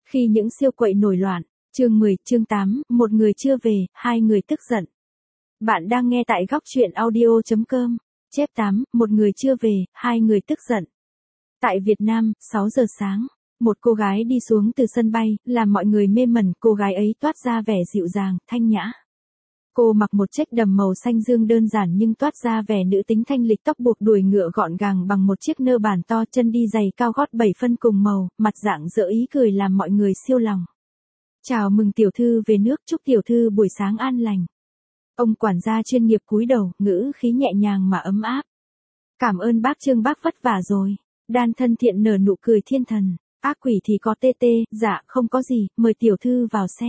Khi những siêu quậy nổi loạn. Chương 10, chương 8, một người chưa về, hai người tức giận. Bạn đang nghe tại góc truyện audio.com. Chép 8, một người chưa về, hai người tức giận. Tại Việt Nam, 6 giờ sáng, một cô gái đi xuống từ sân bay, làm mọi người mê mẩn. Cô gái ấy toát ra vẻ dịu dàng, thanh nhã. Cô mặc một chiếc đầm màu xanh dương đơn giản nhưng toát ra vẻ nữ tính thanh lịch, tóc buộc đuôi ngựa gọn gàng bằng một chiếc nơ bàn to, chân đi giày cao gót 7 phân cùng màu, mặt dạng dỡ ý cười làm mọi người siêu lòng. Chào mừng tiểu thư về nước, chúc tiểu thư buổi sáng an lành. Ông quản gia chuyên nghiệp cúi đầu, ngữ khí nhẹ nhàng mà ấm áp. Cảm ơn bác Trương, bác vất vả rồi. Đan thân thiện nở nụ cười thiên thần. Ác quỷ thì có tê tê, dạ không có gì, mời tiểu thư vào xe.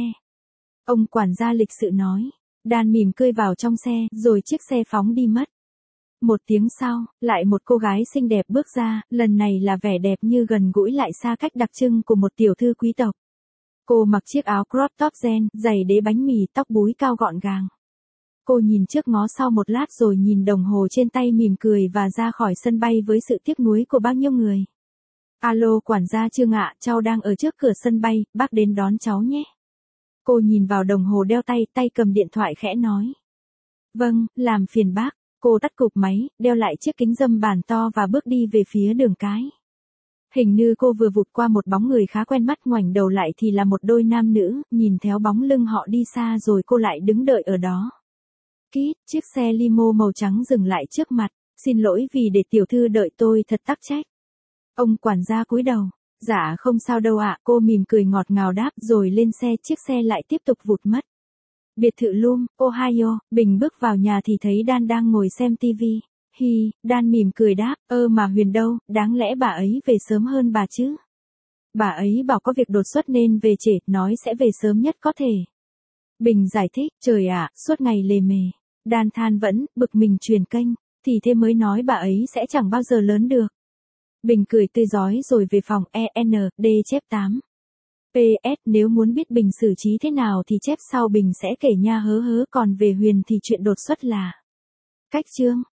Ông quản gia lịch sự nói. Đan mỉm cười vào trong xe, rồi chiếc xe phóng đi mất. Một tiếng sau, lại một cô gái xinh đẹp bước ra, lần này là vẻ đẹp như gần gũi lại xa cách đặc trưng của một tiểu thư quý tộc. Cô mặc chiếc áo crop top ren, giày đế bánh mì, tóc búi cao gọn gàng. Cô nhìn trước ngó sau một lát rồi nhìn đồng hồ trên tay mỉm cười và ra khỏi sân bay với sự tiếc nuối của bao nhiêu người. Alo quản gia Trương ạ, cháu đang ở trước cửa sân bay, bác đến đón cháu nhé. Cô nhìn vào đồng hồ đeo tay, tay cầm điện thoại khẽ nói. Vâng, làm phiền bác. Cô tắt cụp máy, đeo lại chiếc kính râm bàn to và bước đi về phía đường cái. Hình như cô vừa vụt qua một bóng người khá quen mắt, ngoảnh đầu lại thì là một đôi nam nữ, nhìn theo bóng lưng họ đi xa rồi cô lại đứng đợi ở đó. Kít, chiếc xe limo màu trắng dừng lại trước mặt. Xin lỗi vì để tiểu thư đợi, tôi thật tắc trách. Ông quản gia cúi đầu. Dạ không sao đâu ạ, cô mỉm cười ngọt ngào đáp rồi lên xe, chiếc xe lại tiếp tục vụt mất. Biệt thự Loom, Ohio, Bình bước vào nhà thì thấy Đan đang ngồi xem tivi. Hi, Đan mỉm cười đáp, mà Huyền đâu, đáng lẽ bà ấy về sớm hơn bà chứ. Bà ấy bảo có việc đột xuất nên về trễ, nói sẽ về sớm nhất có thể. Bình giải thích, trời ạ, suốt ngày lề mề. Đan than vẫn, bực mình truyền kênh, thì thế mới nói bà ấy sẽ chẳng bao giờ lớn được. Bình cười tươi rói rồi về phòng END chép 8. PS, nếu muốn biết Bình xử trí thế nào thì chép sau Bình sẽ kể nha hớ hớ, còn về Huyền thì chuyện đột xuất là. Cách chương.